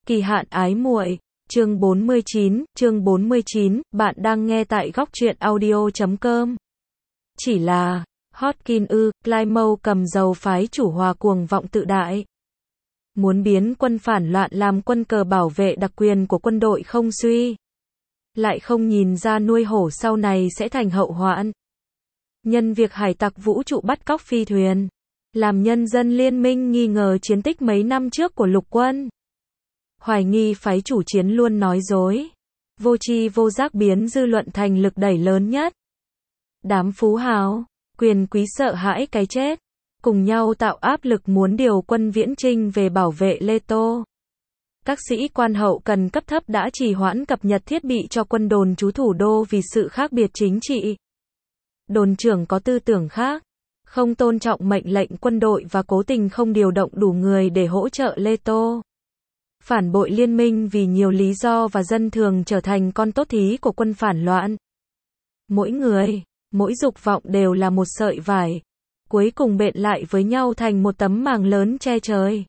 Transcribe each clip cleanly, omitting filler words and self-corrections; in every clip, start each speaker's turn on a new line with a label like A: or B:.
A: Kỳ hạn ái muội, chương 49, bạn đang nghe tại góc truyện audio.com. Chỉ là, Hodgkin Plymouth cầm dầu phái chủ hòa cuồng vọng tự đại. Muốn biến quân phản loạn làm quân cờ bảo vệ đặc quyền của quân đội không suy. Lại không nhìn ra nuôi hổ sau này sẽ thành hậu hoạn. Nhân việc hải tặc vũ trụ bắt cóc phi thuyền. Làm nhân dân liên minh nghi ngờ chiến tích mấy năm trước của lục quân. Hoài nghi phái chủ chiến luôn nói dối. Vô tri vô giác biến dư luận thành lực đẩy lớn nhất. Đám phú hào, quyền quý sợ hãi cái chết. Cùng nhau tạo áp lực muốn điều quân viễn chinh về bảo vệ Lê Tô. Các sĩ quan hậu cần cấp thấp đã trì hoãn cập nhật thiết bị cho quân đồn trú thủ đô vì sự khác biệt chính trị. Đồn trưởng có tư tưởng khác, không tôn trọng mệnh lệnh quân đội và cố tình không điều động đủ người để hỗ trợ Lê Tô. Phản bội liên minh vì nhiều lý do và dân thường trở thành con tốt thí của quân phản loạn. Mỗi người, mỗi dục vọng đều là một sợi vải, cuối cùng bện lại với nhau thành một tấm màng lớn che trời.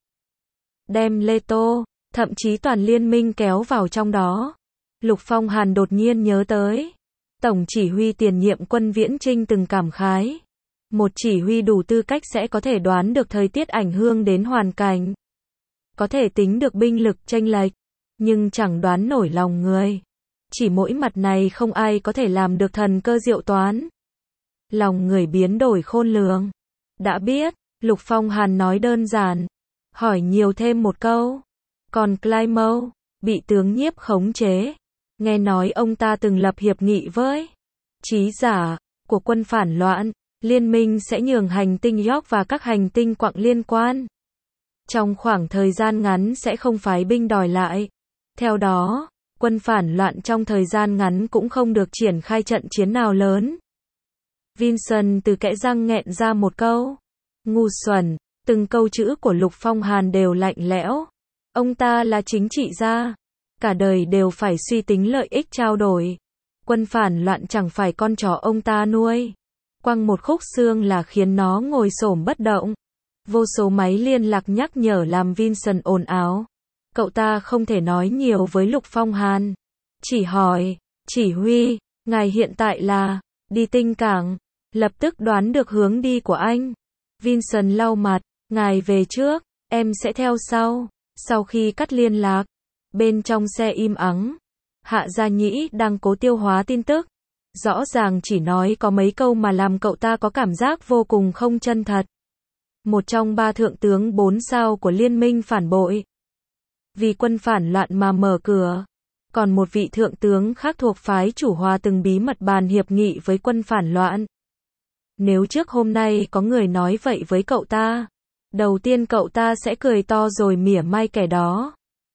A: Đem Lê Tô, thậm chí toàn liên minh kéo vào trong đó. Lục Phong Hàn đột nhiên nhớ tới. Tổng chỉ huy tiền nhiệm quân viễn chinh từng cảm khái. Một chỉ huy đủ tư cách sẽ có thể đoán được thời tiết ảnh hưởng đến hoàn cảnh. Có thể tính được binh lực chênh lệch, nhưng chẳng đoán nổi lòng người. Chỉ mỗi mặt này không ai có thể làm được thần cơ diệu toán. Lòng người biến đổi khôn lường. Đã biết, Lục Phong Hàn nói đơn giản. Hỏi nhiều thêm một câu. Còn Plymouth, bị tướng Nhiếp khống chế. Nghe nói ông ta từng lập hiệp nghị với trí giả của quân phản loạn. Liên minh sẽ nhường hành tinh York và các hành tinh quặng liên quan. Trong khoảng thời gian ngắn sẽ không phái binh đòi lại. Theo đó, quân phản loạn trong thời gian ngắn cũng không được triển khai trận chiến nào lớn. Vincent từ kẽ răng nghẹn ra một câu. Ngu xuẩn, từng câu chữ của Lục Phong Hàn đều lạnh lẽo. Ông ta là chính trị gia. Cả đời đều phải suy tính lợi ích trao đổi. Quân phản loạn chẳng phải con chó ông ta nuôi. Quăng một khúc xương là khiến nó ngồi xổm bất động. Vô số máy liên lạc nhắc nhở làm Vincent ồn ào. Cậu ta không thể nói nhiều với Lục Phong Hàn. Chỉ hỏi, chỉ huy, ngài hiện tại là, đi Tinh Cảng. Lập tức đoán được hướng đi của anh. Vincent lau mặt, ngài về trước, em sẽ theo sau. Sau khi cắt liên lạc, bên trong xe im ắng. Hạ Gia Nhĩ đang cố tiêu hóa tin tức. Rõ ràng chỉ nói có mấy câu mà làm cậu ta có cảm giác vô cùng không chân thật. Một trong ba thượng tướng 4 sao của liên minh phản bội. Vì quân phản loạn mà mở cửa. Còn một vị thượng tướng khác thuộc phái chủ hòa từng bí mật bàn hiệp nghị với quân phản loạn. Nếu trước hôm nay có người nói vậy với cậu ta, đầu tiên cậu ta sẽ cười to rồi mỉa mai kẻ đó.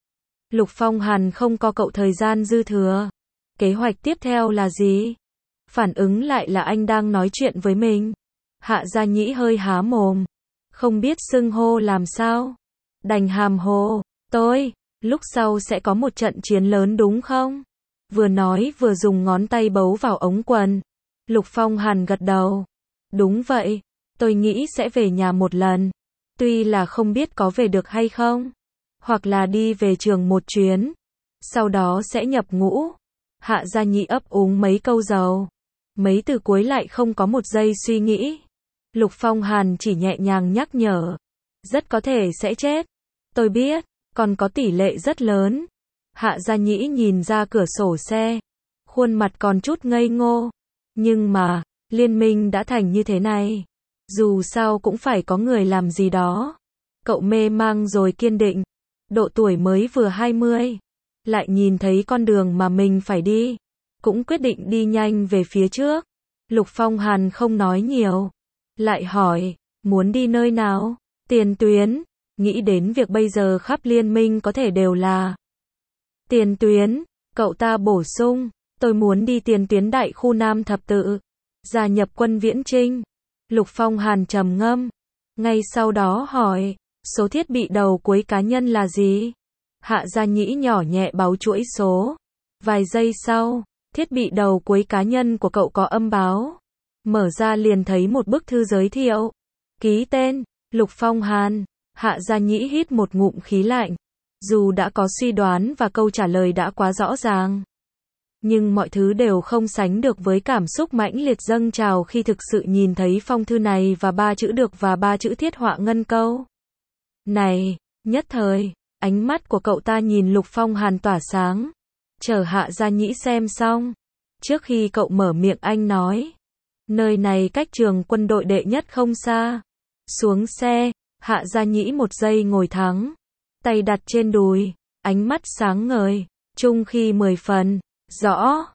A: Lục Phong Hàn không có cậu thời gian dư thừa. Kế hoạch tiếp theo là gì? Phản ứng lại là anh đang nói chuyện với mình. Hạ Gia Nhĩ hơi há mồm. Không biết xưng hô làm sao. Đành hàm hồ. Tôi, lúc sau sẽ có một trận chiến lớn đúng không? Vừa nói vừa dùng ngón tay bấu vào ống quần. Lục Phong Hàn gật đầu. Đúng vậy. Tôi nghĩ sẽ về nhà một lần. Tuy là không biết có về được hay không. Hoặc là đi về trường một chuyến. Sau đó sẽ nhập ngũ. Hạ Gia Nhĩ ấp úng mấy câu dầu. Mấy từ cuối lại không có một giây suy nghĩ. Lục Phong Hàn chỉ nhẹ nhàng nhắc nhở. Rất có thể sẽ chết. Tôi biết, còn có tỷ lệ rất lớn. Hạ Gia Nhĩ nhìn ra cửa sổ xe. Khuôn mặt còn chút ngây ngô. Nhưng mà, liên minh đã thành như thế này. Dù sao cũng phải có người làm gì đó. Cậu mê mang rồi kiên định. Độ tuổi mới vừa 20. Lại nhìn thấy con đường mà mình phải đi. Cũng quyết định đi nhanh về phía trước. Lục Phong Hàn không nói nhiều. Lại hỏi, muốn đi nơi nào? Tiền tuyến. Nghĩ đến việc bây giờ khắp liên minh có thể đều là tiền tuyến. Cậu ta bổ sung, tôi muốn đi tiền tuyến đại khu Nam Thập Tự. Gia nhập quân viễn chinh. Lục Phong Hàn trầm ngâm. Ngay sau đó hỏi, số thiết bị đầu cuối cá nhân là gì? Hạ Gia Nhĩ nhỏ nhẹ báo chuỗi số. Vài giây sau, thiết bị đầu cuối cá nhân của cậu có âm báo. Mở ra liền thấy một bức thư giới thiệu. Ký tên, Lục Phong Hàn. Hạ Gia Nhĩ hít một ngụm khí lạnh. Dù đã có suy đoán và câu trả lời đã quá rõ ràng, nhưng mọi thứ đều không sánh được với cảm xúc mãnh liệt dâng trào khi thực sự nhìn thấy phong thư này và ba chữ được và ba chữ thiết họa ngân câu. Này, nhất thời, ánh mắt của cậu ta nhìn Lục Phong Hàn tỏa sáng. Chờ Hạ Gia Nhĩ xem xong. Trước khi cậu mở miệng anh nói. Nơi này cách trường quân đội đệ nhất không xa. Xuống xe, Hạ Gia Nhĩ một giây ngồi thắng. Tay đặt trên đùi, ánh mắt sáng ngời, trung khi 10 phần. Rõ,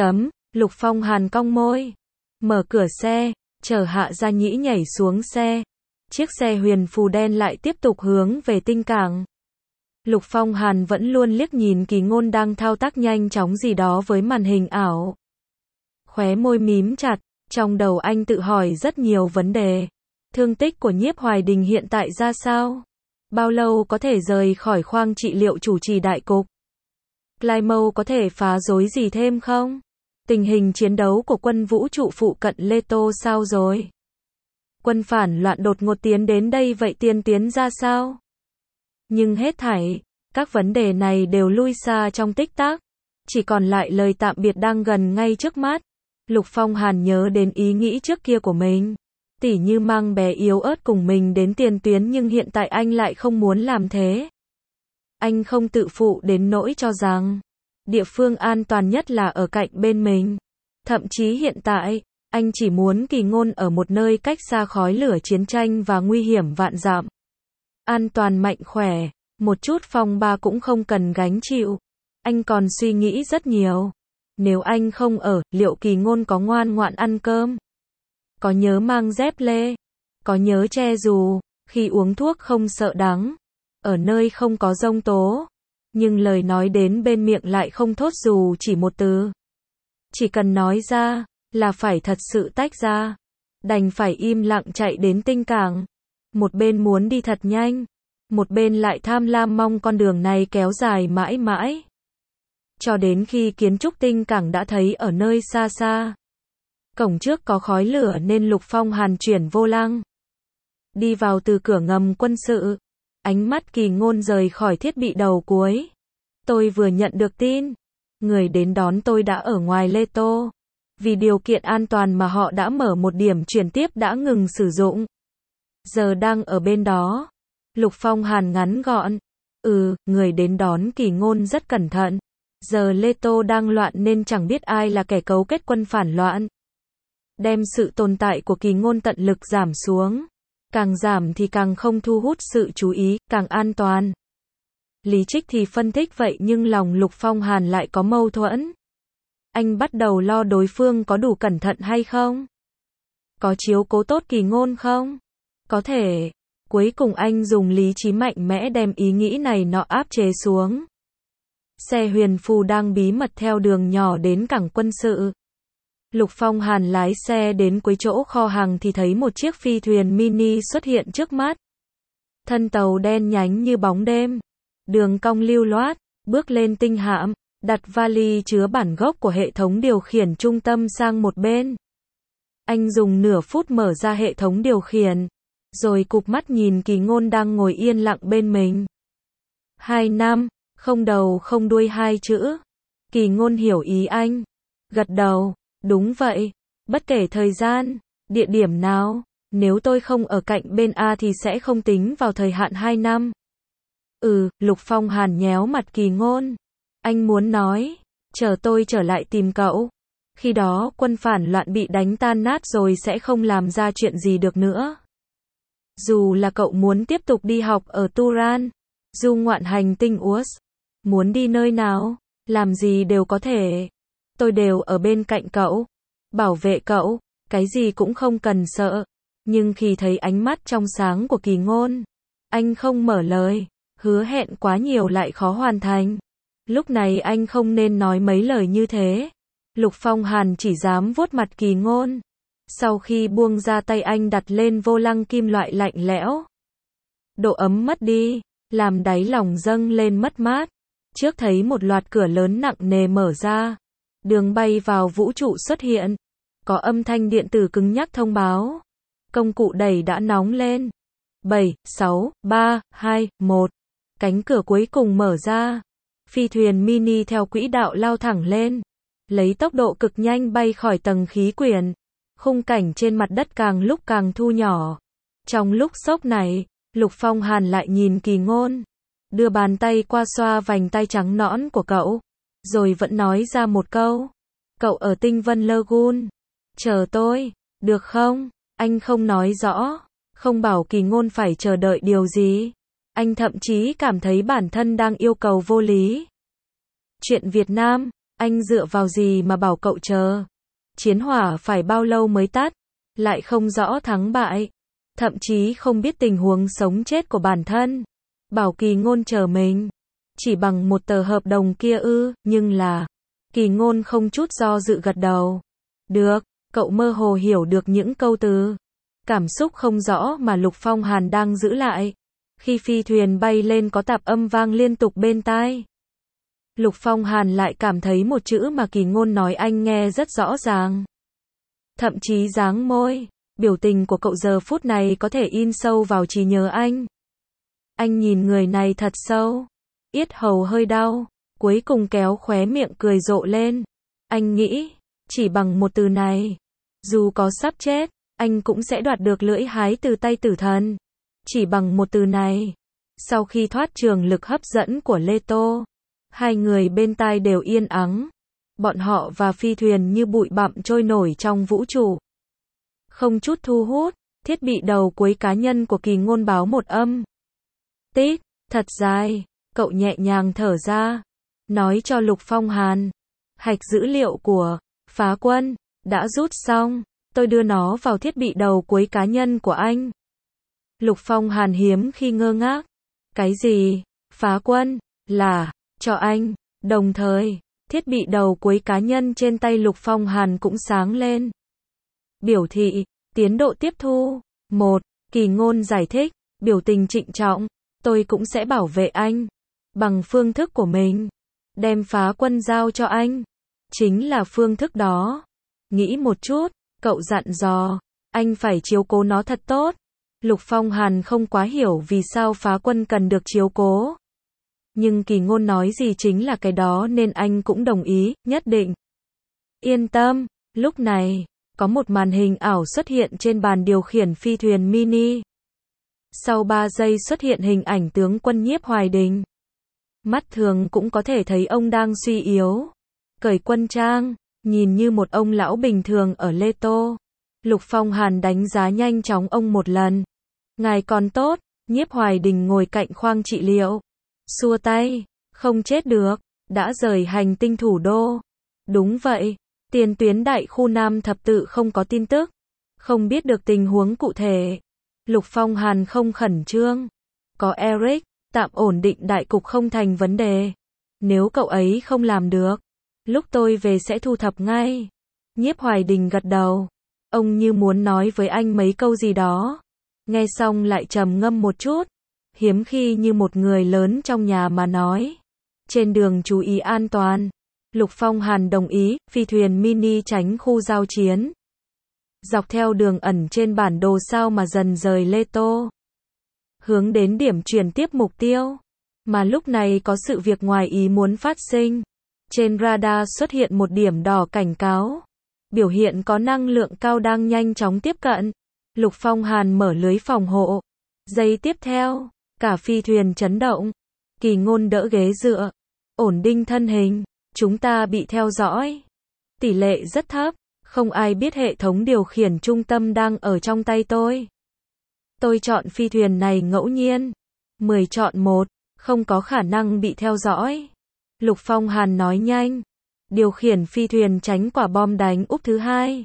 A: Lục Phong Hàn cong môi. Mở cửa xe, chờ Hạ Gia Nhĩ nhảy xuống xe. Chiếc xe huyền phù đen lại tiếp tục hướng về tinh cảng. Lục Phong Hàn vẫn luôn liếc nhìn Kỳ Ngôn đang thao tác nhanh chóng gì đó với màn hình ảo. Khóe môi mím chặt, trong đầu anh tự hỏi rất nhiều vấn đề. Thương tích của Nhiếp Hoài Đình hiện tại ra sao? Bao lâu có thể rời khỏi khoang trị liệu chủ trì đại cục? Plymouth có thể phá rối gì thêm không? Tình hình chiến đấu của quân vũ trụ phụ cận Leto sao rồi? Quân phản loạn đột ngột tiến đến đây vậy tiên tiến ra sao? Nhưng hết thảy, các vấn đề này đều lui xa trong tích tắc. Chỉ còn lại lời tạm biệt đang gần ngay trước mắt. Lục Phong Hàn nhớ đến ý nghĩ trước kia của mình. Tỉ như mang bé yếu ớt cùng mình đến tiền tuyến nhưng hiện tại anh lại không muốn làm thế. Anh không tự phụ đến nỗi cho rằng địa phương an toàn nhất là ở cạnh bên mình. Thậm chí hiện tại, anh chỉ muốn Kỳ Ngôn ở một nơi cách xa khói lửa chiến tranh và nguy hiểm vạn dặm. An toàn mạnh khỏe, một chút phong ba cũng không cần gánh chịu. Anh còn suy nghĩ rất nhiều. Nếu anh không ở, liệu Kỳ Ngôn có ngoan ngoãn ăn cơm? Có nhớ mang dép lê? Có nhớ che dù, khi uống thuốc không sợ đắng? Ở nơi không có giông tố. Nhưng lời nói đến bên miệng lại không thốt dù chỉ một từ. Chỉ cần nói ra, là phải thật sự tách ra. Đành phải im lặng chạy đến tinh cảng. Một bên muốn đi thật nhanh. Một bên lại tham lam mong con đường này kéo dài mãi mãi. Cho đến khi kiến trúc tinh cảng đã thấy ở nơi xa xa. Cổng trước có khói lửa nên Lục Phong Hàn chuyển vô lăng. Đi vào từ cửa ngầm quân sự. Ánh mắt Kỳ Ngôn rời khỏi thiết bị đầu cuối. Tôi vừa nhận được tin. Người đến đón tôi đã ở ngoài Leto. Vì điều kiện an toàn mà họ đã mở một điểm chuyển tiếp đã ngừng sử dụng. Giờ đang ở bên đó. Lục Phong Hàn ngắn gọn. Người đến đón Kỳ Ngôn rất cẩn thận. Giờ Leto đang loạn nên chẳng biết ai là kẻ cấu kết quân phản loạn. Đem sự tồn tại của Kỳ Ngôn tận lực giảm xuống. Càng giảm thì càng không thu hút sự chú ý, càng an toàn. Lý Trích thì phân tích vậy nhưng lòng Lục Phong Hàn lại có mâu thuẫn. Anh bắt đầu lo đối phương có đủ cẩn thận hay không? Có chiếu cố tốt Kỳ Ngôn không? Có thể. Cuối cùng anh dùng lý trí mạnh mẽ đem ý nghĩ này nọ áp chế xuống. Xe huyền phù đang bí mật theo đường nhỏ đến cảng quân sự. Lục Phong Hàn lái xe đến cuối chỗ kho hàng thì thấy một chiếc phi thuyền mini xuất hiện trước mắt. Thân tàu đen nhánh như bóng đêm. Đường cong lưu loát, bước lên tinh hạm, đặt vali chứa bản gốc của hệ thống điều khiển trung tâm sang một bên. Anh dùng nửa phút mở ra hệ thống điều khiển, rồi cụp mắt nhìn Kỳ Ngôn đang ngồi yên lặng bên mình. 2 năm, không đầu không đuôi 2 chữ. Kỳ Ngôn hiểu ý anh. Gật đầu, đúng vậy. Bất kể thời gian, địa điểm nào, nếu tôi không ở cạnh bên A thì sẽ không tính vào thời hạn 2 năm. Lục Phong Hàn nhéo mặt Kỳ Ngôn. Anh muốn nói, chờ tôi trở lại tìm cậu. Khi đó quân phản loạn bị đánh tan nát rồi sẽ không làm ra chuyện gì được nữa. Dù là cậu muốn tiếp tục đi học ở Turan, du ngoạn hành tinh Urs, muốn đi nơi nào, làm gì đều có thể. Tôi đều ở bên cạnh cậu, bảo vệ cậu, cái gì cũng không cần sợ. Nhưng khi thấy ánh mắt trong sáng của Kỳ Ngôn, anh không mở lời, hứa hẹn quá nhiều lại khó hoàn thành. Lúc này anh không nên nói mấy lời như thế. Lục Phong Hàn chỉ dám vuốt mặt Kỳ Ngôn. Sau khi buông ra tay anh đặt lên vô lăng kim loại lạnh lẽo. Độ ấm mất đi, làm đáy lòng dâng lên mất mát. Trước thấy một loạt cửa lớn nặng nề mở ra. Đường bay vào vũ trụ xuất hiện. Có âm thanh điện tử cứng nhắc thông báo. Công cụ đẩy đã nóng lên. 7, 6, 3, 2, 1. Cánh cửa cuối cùng mở ra. Phi thuyền mini theo quỹ đạo lao thẳng lên, lấy tốc độ cực nhanh bay khỏi tầng khí quyển. Khung cảnh trên mặt đất càng lúc càng thu nhỏ. Trong lúc sốc này, Lục Phong Hàn lại nhìn Kỳ Ngôn, đưa bàn tay qua xoa vành tay trắng nõn của cậu, rồi vẫn nói ra một câu. Cậu ở Tinh Vân Lagoon. Chờ tôi, được không? Anh không nói rõ, không bảo Kỳ Ngôn phải chờ đợi điều gì. Anh thậm chí cảm thấy bản thân đang yêu cầu vô lý. Chuyện Việt Nam, anh dựa vào gì mà bảo cậu chờ? Chiến hỏa phải bao lâu mới tắt? Lại không rõ thắng bại, thậm chí không biết tình huống sống chết của bản thân. Bảo Kỳ Ngôn chờ mình, chỉ bằng một tờ hợp đồng kia ư? Nhưng là, Kỳ Ngôn không chút do dự gật đầu. Được, cậu mơ hồ hiểu được những câu từ, cảm xúc không rõ mà Lục Phong Hàn đang giữ lại. Khi phi thuyền bay lên có tạp âm vang liên tục bên tai. Lục Phong Hàn lại cảm thấy một chữ mà Kỳ Ngôn nói anh nghe rất rõ ràng. Thậm chí dáng môi, biểu tình của cậu giờ phút này có thể in sâu vào trí nhớ anh. Anh nhìn người này thật sâu, yết hầu hơi đau, cuối cùng kéo khóe miệng cười rộ lên. Anh nghĩ, chỉ bằng một từ này, dù có sắp chết, anh cũng sẽ đoạt được lưỡi hái từ tay tử thần. Chỉ bằng một từ này. Sau khi thoát trường lực hấp dẫn của Leto, hai người bên tai đều yên ắng. Bọn họ và phi thuyền như bụi bặm trôi nổi trong vũ trụ. Không chút thu hút, thiết bị đầu cuối cá nhân của Kỳ Ngôn báo một âm. Tít, thật dài, cậu nhẹ nhàng thở ra, nói cho Lục Phong Hàn. Hạch dữ liệu của Phá Quân đã rút xong, tôi đưa nó vào thiết bị đầu cuối cá nhân của anh. Lục Phong Hàn hiếm khi ngơ ngác. Cái gì? Phá Quân? Là, cho anh. Đồng thời, thiết bị đầu cuối cá nhân trên tay Lục Phong Hàn cũng sáng lên. Biểu thị, tiến độ tiếp thu. 1. Kỳ Ngôn giải thích, biểu tình trịnh trọng. Tôi cũng sẽ bảo vệ anh. Bằng phương thức của mình. Đem Phá Quân giao cho anh. Chính là phương thức đó. Nghĩ một chút, cậu dặn dò. Anh phải chiếu cố nó thật tốt. Lục Phong Hàn không quá hiểu vì sao Phá Quân cần được chiếu cố. Nhưng Kỳ Ngôn nói gì chính là cái đó nên anh cũng đồng ý, nhất định. Yên tâm, lúc này, có một màn hình ảo xuất hiện trên bàn điều khiển phi thuyền mini. Sau 3 giây xuất hiện hình ảnh tướng quân Nhiếp Hoài Đình. Mắt thường cũng có thể thấy ông đang suy yếu. Cởi quân trang, nhìn như một ông lão bình thường ở Leto. Lục Phong Hàn đánh giá nhanh chóng ông một lần. Ngài còn tốt, Nhiếp Hoài Đình ngồi cạnh khoang trị liệu. Xua tay, không chết được, đã rời hành tinh thủ đô. Đúng vậy, tiền tuyến đại khu Nam thập tự không có tin tức. Không biết được tình huống cụ thể. Lục Phong Hàn không khẩn trương. Có Eric, tạm ổn định đại cục không thành vấn đề. Nếu cậu ấy không làm được, lúc tôi về sẽ thu thập ngay. Nhiếp Hoài Đình gật đầu. Ông như muốn nói với anh mấy câu gì đó. Nghe xong lại trầm ngâm một chút. Hiếm khi như một người lớn trong nhà mà nói. Trên đường chú ý an toàn. Lục Phong Hàn đồng ý, phi thuyền mini tránh khu giao chiến. Dọc theo đường ẩn trên bản đồ sao mà dần rời Leto. Hướng đến điểm chuyển tiếp mục tiêu. Mà lúc này có sự việc ngoài ý muốn phát sinh. Trên radar xuất hiện một điểm đỏ cảnh cáo. Biểu hiện có năng lượng cao đang nhanh chóng tiếp cận. Lục Phong Hàn mở lưới phòng hộ. Giây tiếp theo, cả phi thuyền chấn động. Kỳ Ngôn đỡ ghế dựa, ổn định thân hình. Chúng ta bị theo dõi. Tỷ lệ rất thấp, không ai biết hệ thống điều khiển trung tâm đang ở trong tay tôi. Tôi chọn phi thuyền này ngẫu nhiên. 10 chọn 1, không có khả năng bị theo dõi. Lục Phong Hàn nói nhanh. Điều khiển phi thuyền tránh quả bom đánh úp thứ 2.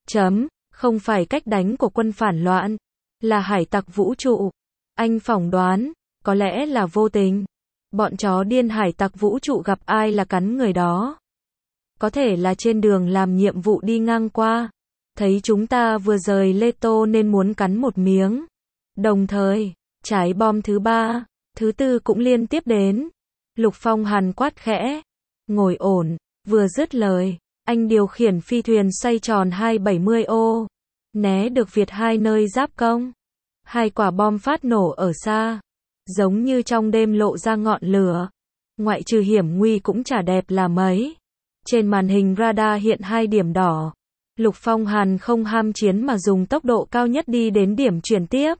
A: Không phải cách đánh của quân phản loạn, là hải tặc vũ trụ. Anh phỏng đoán, có lẽ là vô tình. Bọn chó điên hải tặc vũ trụ gặp ai là cắn người đó. Có thể là trên đường làm nhiệm vụ đi ngang qua. Thấy chúng ta vừa rời Leto nên muốn cắn một miếng. Đồng thời, trái bom thứ 3, thứ 4 cũng liên tiếp đến. Lục Phong Hàn quát khẽ. Ngồi ổn, vừa dứt lời. Anh điều khiển phi thuyền xoay tròn 270 ô. Né được Việt 2 nơi giáp công. 2 quả bom phát nổ ở xa. giống như trong đêm lộ ra ngọn lửa. Ngoại trừ hiểm nguy cũng chả đẹp là mấy. Trên màn hình radar hiện 2 điểm đỏ. Lục Phong Hàn không ham chiến mà dùng tốc độ cao nhất đi đến điểm chuyển tiếp.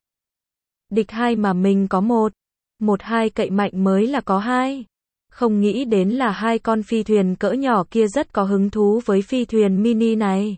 A: Địch 2 mà mình có 1. 1-2 cậy mạnh mới là có 2. Không nghĩ đến là 2 con phi thuyền cỡ nhỏ kia rất có hứng thú với phi thuyền mini này.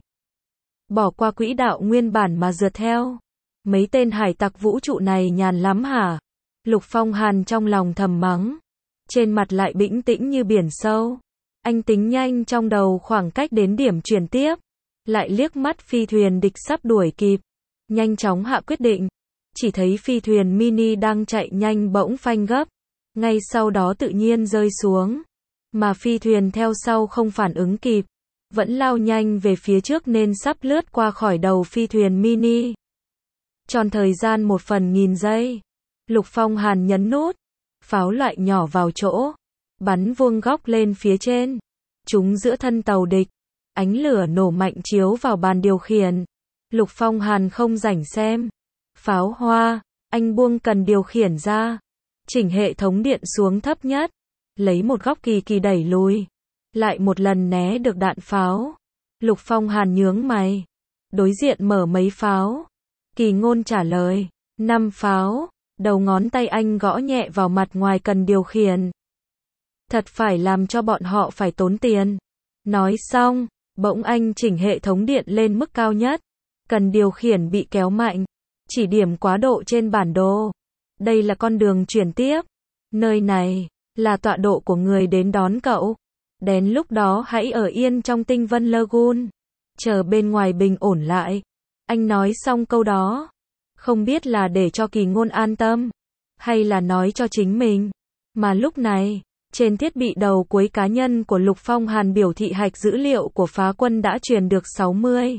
A: Bỏ qua quỹ đạo nguyên bản mà rượt theo. Mấy tên hải tặc vũ trụ này nhàn lắm hả? Lục Phong Hàn trong lòng thầm mắng. Trên mặt lại bĩnh tĩnh như biển sâu. Anh tính nhanh trong đầu khoảng cách đến điểm chuyển tiếp. Lại liếc mắt phi thuyền địch sắp đuổi kịp. Nhanh chóng hạ quyết định. Chỉ thấy phi thuyền mini đang chạy nhanh bỗng phanh gấp. Ngay sau đó tự nhiên rơi xuống. Mà phi thuyền theo sau không phản ứng kịp. Vẫn lao nhanh về phía trước nên sắp lướt qua khỏi đầu phi thuyền mini. Tròn thời gian 1/1000 giây. Lục Phong Hàn nhấn nút. Pháo loại nhỏ vào chỗ. Bắn vuông góc lên phía trên. Trúng giữa thân tàu địch. Ánh lửa nổ mạnh chiếu vào bàn điều khiển. Lục Phong Hàn không rảnh xem. Pháo hoa. Anh buông cần điều khiển ra. Chỉnh hệ thống điện xuống thấp nhất. Lấy một góc kỳ kỳ đẩy lùi. Lại một lần né được đạn pháo. Lục Phong Hàn nhướng mày. Đối diện mở mấy pháo. Kỳ Ngôn trả lời. 5 pháo. Đầu ngón tay anh gõ nhẹ vào mặt ngoài cần điều khiển. Thật phải làm cho bọn họ phải tốn tiền. Nói xong, bỗng anh chỉnh hệ thống điện lên mức cao nhất. Cần điều khiển bị kéo mạnh. Chỉ điểm quá độ trên bản đồ. Đây là con đường chuyển tiếp. Nơi này là tọa độ của người đến đón cậu. Đến lúc đó hãy ở yên trong Tinh Vân Lagoon. Chờ bên ngoài bình ổn lại. Anh nói xong câu đó. Không biết là để cho Kỳ Ngôn an tâm. Hay là nói cho chính mình. Mà lúc này, trên thiết bị đầu cuối cá nhân của Lục Phong Hàn biểu thị hạch dữ liệu của phá quân đã truyền được 60.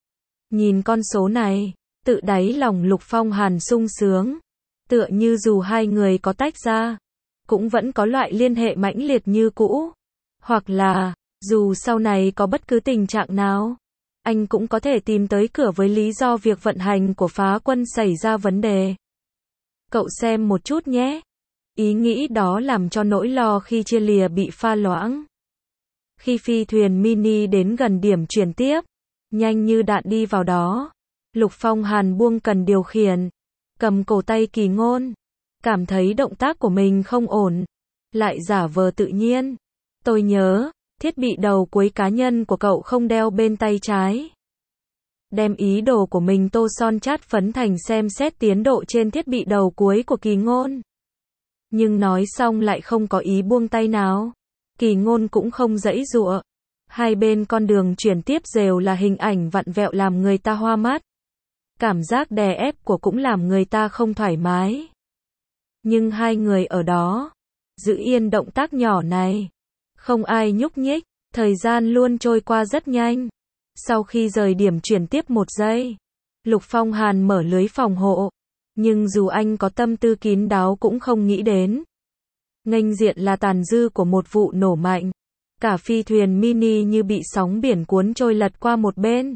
A: Nhìn con số này, tự đáy lòng Lục Phong Hàn sung sướng. Tựa như dù hai người có tách ra, cũng vẫn có loại liên hệ mãnh liệt như cũ. Hoặc là, dù sau này có bất cứ tình trạng nào, anh cũng có thể tìm tới cửa với lý do việc vận hành của phá quân xảy ra vấn đề. Cậu xem một chút nhé. Ý nghĩ đó làm cho nỗi lo khi chia lìa bị pha loãng. Khi phi thuyền mini đến gần điểm chuyển tiếp, nhanh như đạn đi vào đó, Lục Phong Hàn buông cần điều khiển, cầm cổ tay Kỳ Ngôn, cảm thấy động tác của mình không ổn, lại giả vờ tự nhiên. Tôi nhớ, thiết bị đầu cuối cá nhân của cậu không đeo bên tay trái. Đem ý đồ của mình tô son chát phấn thành xem xét tiến độ trên thiết bị đầu cuối của Kỳ Ngôn. Nhưng nói xong lại không có ý buông tay nào. Kỳ Ngôn cũng không giãy giụa. Hai bên con đường chuyển tiếp đều là hình ảnh vặn vẹo làm người ta hoa mắt. Cảm giác đè ép của cũng làm người ta không thoải mái. Nhưng hai người ở đó, giữ yên động tác nhỏ này. Không ai nhúc nhích, thời gian luôn trôi qua rất nhanh. Sau khi rời điểm chuyển tiếp 1 giây, Lục Phong Hàn mở lưới phòng hộ. Nhưng dù anh có tâm tư kín đáo cũng không nghĩ đến. Nghênh diện là tàn dư của một vụ nổ mạnh. Cả phi thuyền mini như bị sóng biển cuốn trôi lật qua một bên.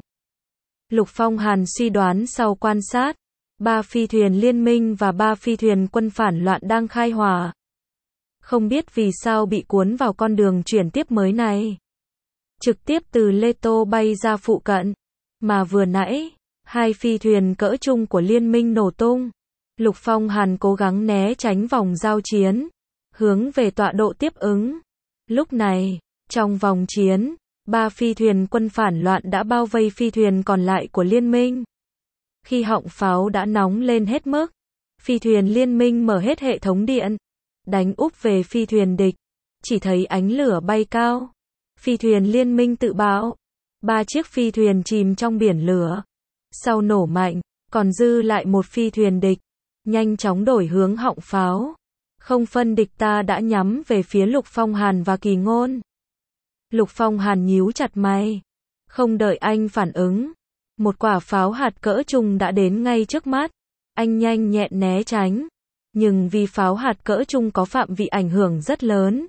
A: Lục Phong Hàn suy đoán sau quan sát, 3 phi thuyền liên minh và 3 phi thuyền quân phản loạn đang khai hỏa. Không biết vì sao bị cuốn vào con đường chuyển tiếp mới này. Trực tiếp từ Leto bay ra phụ cận. Mà vừa nãy, 2 phi thuyền cỡ trung của liên minh nổ tung. Lục Phong Hàn cố gắng né tránh vòng giao chiến, hướng về tọa độ tiếp ứng. Lúc này, trong vòng chiến, 3 phi thuyền quân phản loạn đã bao vây phi thuyền còn lại của liên minh. Khi họng pháo đã nóng lên hết mức, phi thuyền liên minh mở hết hệ thống điện, đánh úp về phi thuyền địch. Chỉ thấy ánh lửa bay cao. Phi thuyền liên minh tự bạo. 3 chiếc phi thuyền chìm trong biển lửa. Sau nổ mạnh, còn dư lại một phi thuyền địch. Nhanh chóng đổi hướng họng pháo. Không phân địch ta đã nhắm về phía Lục Phong Hàn và Kỳ Ngôn. Lục Phong Hàn nhíu chặt mày. Không đợi anh phản ứng. Một quả pháo hạt cỡ trung đã đến ngay trước mắt. Anh nhanh nhẹn né tránh. Nhưng vì pháo hạt cỡ trung có phạm vi ảnh hưởng rất lớn.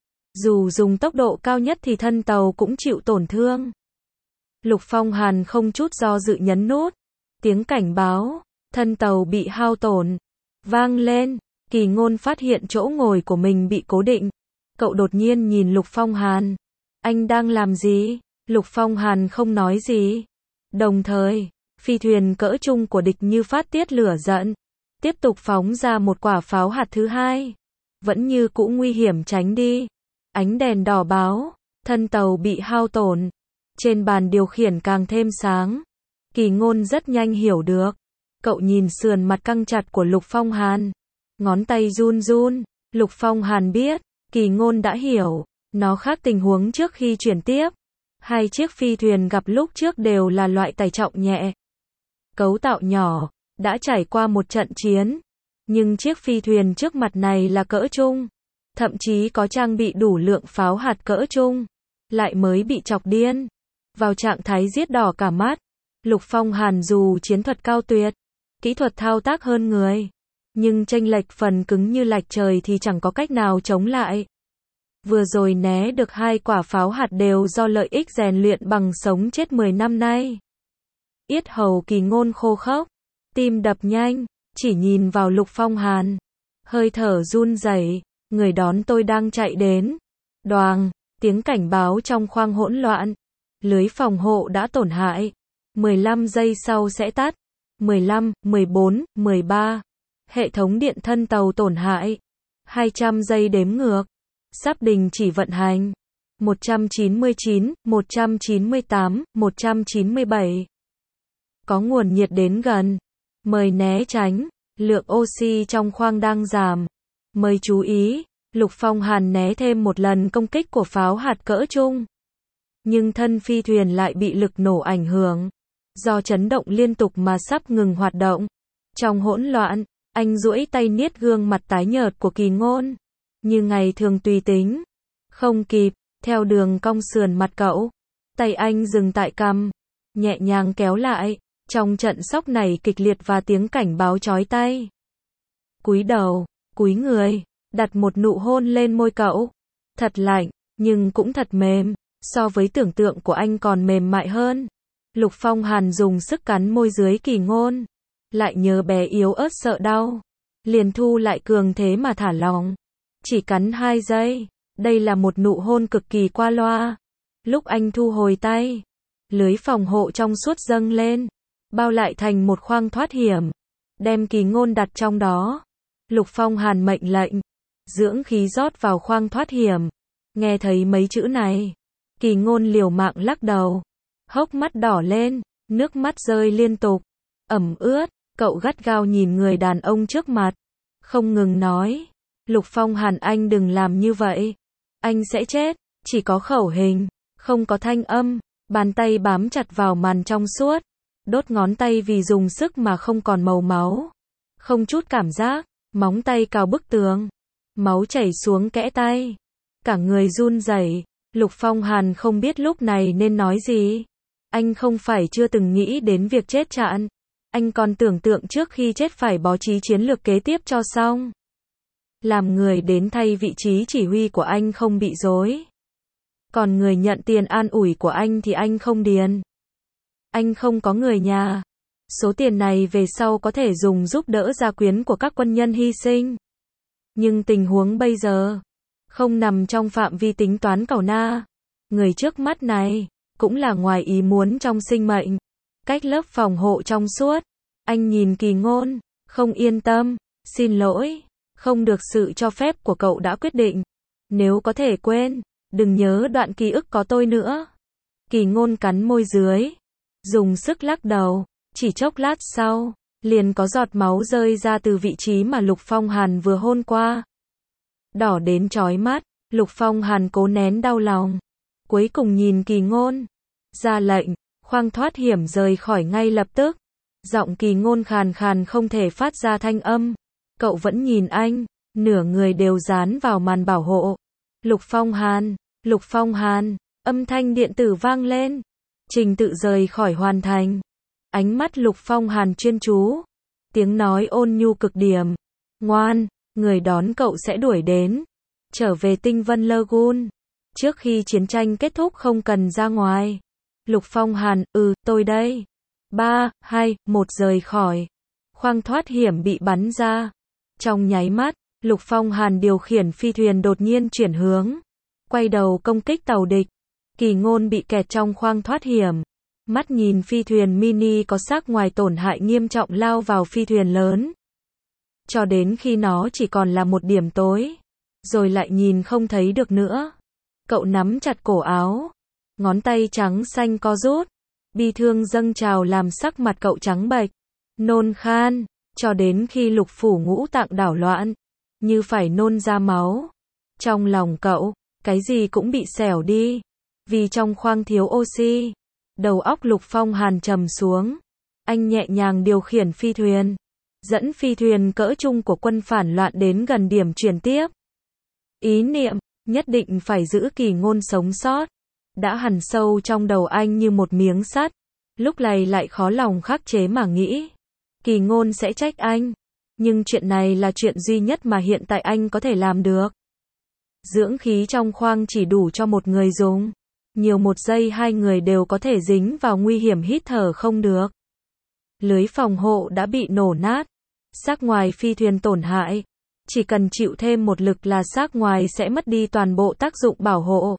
A: Dù dùng tốc độ cao nhất thì thân tàu cũng chịu tổn thương. Lục Phong Hàn không chút do dự nhấn nút. Tiếng cảnh báo, thân tàu bị hao tổn, vang lên. Kỳ Ngôn phát hiện chỗ ngồi của mình bị cố định. Cậu đột nhiên nhìn Lục Phong Hàn. Anh đang làm gì? Lục Phong Hàn không nói gì. Đồng thời, phi thuyền cỡ trung của địch như phát tiết lửa giận. Tiếp tục phóng ra một quả pháo hạt thứ hai. Vẫn như cũ nguy hiểm tránh đi. Ánh đèn đỏ báo, thân tàu bị hao tổn. Trên bàn điều khiển càng thêm sáng. Kỳ Ngôn rất nhanh hiểu được. Cậu nhìn sườn mặt căng chặt của Lục Phong Hàn. Ngón tay run run. Lục Phong Hàn biết, Kỳ Ngôn đã hiểu. Nó khác tình huống trước khi chuyển tiếp. Hai chiếc phi thuyền gặp lúc trước đều là loại tải trọng nhẹ. Cấu tạo nhỏ, đã trải qua một trận chiến. Nhưng chiếc phi thuyền trước mặt này là cỡ trung. Thậm chí có trang bị đủ lượng pháo hạt cỡ trung. Lại mới bị chọc điên. Vào trạng thái giết đỏ cả mắt. Lục Phong Hàn dù chiến thuật cao tuyệt, kỹ thuật thao tác hơn người. Nhưng chênh lệch phần cứng như lệch trời thì chẳng có cách nào chống lại. Vừa rồi né được 2 quả pháo hạt đều do lợi ích rèn luyện bằng sống chết 10 năm nay. Yết hầu Kỳ Ngôn khô khốc, tim đập nhanh, chỉ nhìn vào Lục Phong Hàn. Hơi thở run rẩy, người đón tôi đang chạy đến. Đoàng, tiếng cảnh báo trong khoang hỗn loạn. Lưới phòng hộ đã tổn hại. 15 giây sau sẽ tắt. 15, 14, 13. Hệ thống điện thân tàu tổn hại. 200 giây đếm ngược. Sắp đình chỉ vận hành. 199, 198, 197. Có nguồn nhiệt đến gần. Mời né tránh. Lượng oxy trong khoang đang giảm. Mời chú ý. Lục Phong Hàn né thêm một lần công kích của pháo hạt cỡ trung. Nhưng thân phi thuyền lại bị lực nổ ảnh hưởng. Do chấn động liên tục mà sắp ngừng hoạt động. Trong hỗn loạn, anh duỗi tay niết gương mặt tái nhợt của Kỳ Ngôn. Như ngày thường tùy tính. Không kịp, theo đường cong sườn mặt cậu. Tay anh dừng tại cằm. Nhẹ nhàng kéo lại. Trong trận sốc này kịch liệt và tiếng cảnh báo chói tai. Cúi đầu, cúi người, đặt một nụ hôn lên môi cậu. Thật lạnh, nhưng cũng thật mềm. So với tưởng tượng của anh còn mềm mại hơn. Lục Phong Hàn dùng sức cắn môi dưới Kỳ Ngôn. Lại nhớ bé yếu ớt sợ đau. Liền thu lại cường thế mà thả lỏng. Chỉ cắn 2 giây. Đây là một nụ hôn cực kỳ qua loa. Lúc anh thu hồi tay, lưới phòng hộ trong suốt dâng lên. Bao lại thành một khoang thoát hiểm. Đem Kỳ Ngôn đặt trong đó. Lục Phong Hàn mệnh lệnh. Dưỡng khí rót vào khoang thoát hiểm. Nghe thấy mấy chữ này. Kỳ Ngôn liều mạng lắc đầu. Hốc mắt đỏ lên. Nước mắt rơi liên tục. Ẩm ướt. Cậu gắt gao nhìn người đàn ông trước mặt. Không ngừng nói. Lục Phong Hàn, anh đừng làm như vậy. Anh sẽ chết. Chỉ có khẩu hình. Không có thanh âm. Bàn tay bám chặt vào màn trong suốt. Đốt ngón tay vì dùng sức mà không còn màu máu. Không chút cảm giác. Móng tay cào bức tường. Máu chảy xuống kẽ tay. Cả người run rẩy. Lục Phong Hàn không biết lúc này nên nói gì. Anh không phải chưa từng nghĩ đến việc chết chạn. Anh còn tưởng tượng trước khi chết phải bố trí chiến lược kế tiếp cho xong. Làm người đến thay vị trí chỉ huy của anh không bị rối. Còn người nhận tiền an ủi của anh thì anh không điền. Anh không có người nhà. Số tiền này về sau có thể dùng giúp đỡ gia quyến của các quân nhân hy sinh. Nhưng tình huống bây giờ không nằm trong phạm vi tính toán cẩu na. Người trước mắt này cũng là ngoài ý muốn trong sinh mệnh. Cách lớp phòng hộ trong suốt. Anh nhìn Kỳ Ngôn, không yên tâm. Xin lỗi, không được sự cho phép của cậu đã quyết định. Nếu có thể quên, đừng nhớ đoạn ký ức có tôi nữa. Kỳ Ngôn cắn môi dưới, dùng sức lắc đầu. Chỉ chốc lát sau, liền có giọt máu rơi ra từ vị trí mà Lục Phong Hàn vừa hôn qua. Đỏ đến chói mắt, Lục Phong Hàn cố nén đau lòng. Cuối cùng nhìn Kỳ Ngôn, ra lệnh, khoang thoát hiểm rời khỏi ngay lập tức. Giọng Kỳ Ngôn khàn khàn không thể phát ra thanh âm. Cậu vẫn nhìn anh, nửa người đều dán vào màn bảo hộ. Lục Phong Hàn, Lục Phong Hàn, âm thanh điện tử vang lên. Trình tự rời khỏi hoàn thành. Ánh mắt Lục Phong Hàn chuyên chú. Tiếng nói ôn nhu cực điểm. Ngoan, người đón cậu sẽ đuổi đến. Trở về Tinh Vân Lagoon. Trước khi chiến tranh kết thúc không cần ra ngoài. Lục Phong Hàn, tôi đây. 3, 2, 1 rời khỏi. Khoang thoát hiểm bị bắn ra. Trong nháy mắt, Lục Phong Hàn điều khiển phi thuyền đột nhiên chuyển hướng, quay đầu công kích tàu địch. Kỳ Ngôn bị kẹt trong khoang thoát hiểm, mắt nhìn phi thuyền mini có xác ngoài tổn hại nghiêm trọng lao vào phi thuyền lớn. Cho đến khi nó chỉ còn là một điểm tối, rồi lại nhìn không thấy được nữa. Cậu nắm chặt cổ áo, ngón tay trắng xanh co rút, bi thương dâng trào làm sắc mặt cậu trắng bệch, nôn khan, cho đến khi lục phủ ngũ tạng đảo loạn, như phải nôn ra máu. Trong lòng cậu, cái gì cũng bị xẻo đi, vì trong khoang thiếu oxy. Đầu óc Lục Phong Hàn trầm xuống, anh nhẹ nhàng điều khiển phi thuyền, dẫn phi thuyền cỡ trung của quân phản loạn đến gần điểm chuyển tiếp. Ý niệm, nhất định phải giữ Kỳ Ngôn sống sót, đã hằn sâu trong đầu anh như một miếng sắt, lúc này lại khó lòng khắc chế mà nghĩ. Kỳ Ngôn sẽ trách anh, nhưng chuyện này là chuyện duy nhất mà hiện tại anh có thể làm được. Dưỡng khí trong khoang chỉ đủ cho một người dùng, nhiều một giây hai người đều có thể dính vào nguy hiểm hít thở không được. Lưới phòng hộ đã bị nổ nát, xác ngoài phi thuyền tổn hại, chỉ cần chịu thêm một lực là xác ngoài sẽ mất đi toàn bộ tác dụng bảo hộ.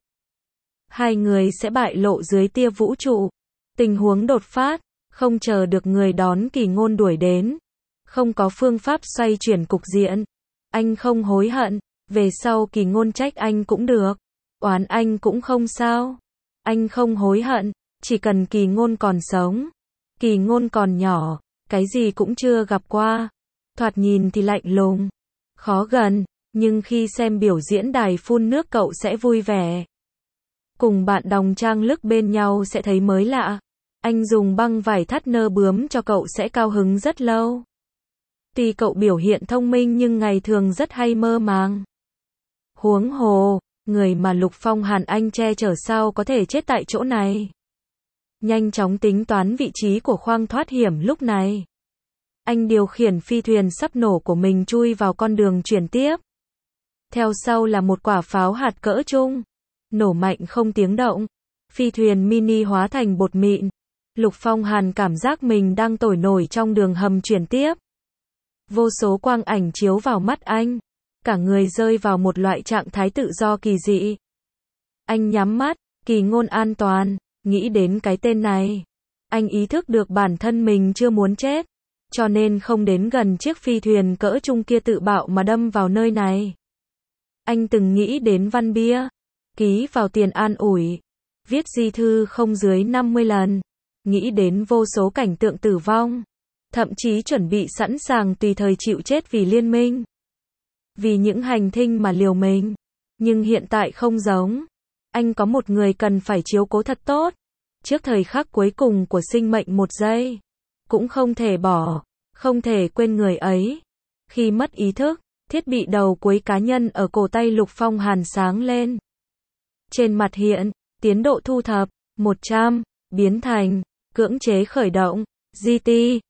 A: Hai người sẽ bại lộ dưới tia vũ trụ. Tình huống đột phát, không chờ được người đón Kỳ Ngôn đuổi đến, không có phương pháp xoay chuyển cục diện. Anh không hối hận, về sau Kỳ Ngôn trách anh cũng được, oán anh cũng không sao. Anh không hối hận, chỉ cần Kỳ Ngôn còn sống. Kỳ Ngôn còn nhỏ, cái gì cũng chưa gặp qua, thoạt nhìn thì lạnh lùng, khó gần, nhưng khi xem biểu diễn đài phun nước cậu sẽ vui vẻ. Cùng bạn đồng trang lức bên nhau sẽ thấy mới lạ. Anh dùng băng vải thắt nơ bướm cho cậu sẽ cao hứng rất lâu. Tuy cậu biểu hiện thông minh nhưng ngày thường rất hay mơ màng. Huống hồ, người mà Lục Phong Hàn anh che chở sao có thể chết tại chỗ này. Nhanh chóng tính toán vị trí của khoang thoát hiểm lúc này. Anh điều khiển phi thuyền sắp nổ của mình chui vào con đường chuyển tiếp. Theo sau là một quả pháo hạt cỡ trung. Nổ mạnh không tiếng động. Phi thuyền mini hóa thành bột mịn. Lục Phong Hàn cảm giác mình đang trôi nổi trong đường hầm chuyển tiếp. Vô số quang ảnh chiếu vào mắt anh. Cả người rơi vào một loại trạng thái tự do kỳ dị. Anh nhắm mắt, Kỳ Ngôn an toàn, nghĩ đến cái tên này. Anh ý thức được bản thân mình chưa muốn chết, cho nên không đến gần chiếc phi thuyền cỡ trung kia tự bạo mà đâm vào nơi này. Anh từng nghĩ đến văn bia, ký vào tiền an ủi, viết di thư không dưới 50 lần, nghĩ đến vô số cảnh tượng tử vong, thậm chí chuẩn bị sẵn sàng tùy thời chịu chết vì liên minh. Vì những hành tinh mà liều mình. Nhưng hiện tại không giống. Anh có một người cần phải chiếu cố thật tốt. Trước thời khắc cuối cùng của sinh mệnh một giây. Cũng không thể bỏ. Không thể quên người ấy. Khi mất ý thức, thiết bị đầu cuối cá nhân ở cổ tay Lục Phong Hàn sáng lên. Trên mặt hiện, tiến độ thu thập, 100, biến thành, cưỡng chế khởi động, GT,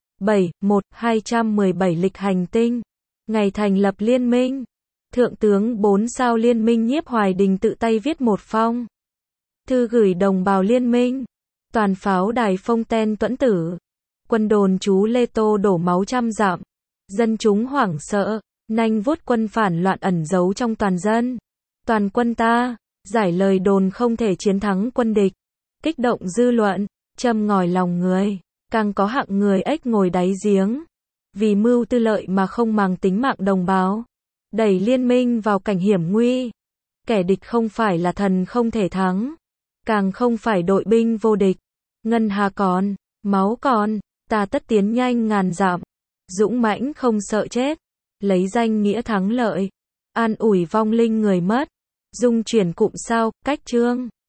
A: 71217 lịch hành tinh. Ngày thành lập liên minh. Thượng tướng 4 sao liên minh Nhiếp Hoài Đình tự tay viết một phong thư gửi đồng bào liên minh. Toàn pháo đài Phong Ten tuẫn tử. Quân đồn chú Lê Tô đổ máu trăm dặm. Dân chúng hoảng sợ, nanh vuốt quân phản loạn ẩn giấu trong toàn dân. Toàn quân ta, giải lời đồn không thể chiến thắng quân địch. Kích động dư luận, châm ngòi lòng người. Càng có hạng người ếch ngồi đáy giếng. Vì mưu tư lợi mà không màng tính mạng đồng bào. Đẩy liên minh vào cảnh hiểm nguy. Kẻ địch không phải là thần không thể thắng. Càng không phải đội binh vô địch. Ngân hà còn, máu còn, ta tất tiến nhanh ngàn dặm. Dũng mãnh không sợ chết. Lấy danh nghĩa thắng lợi. An ủi vong linh người mất. Dung chuyển cụm sao, cách chương.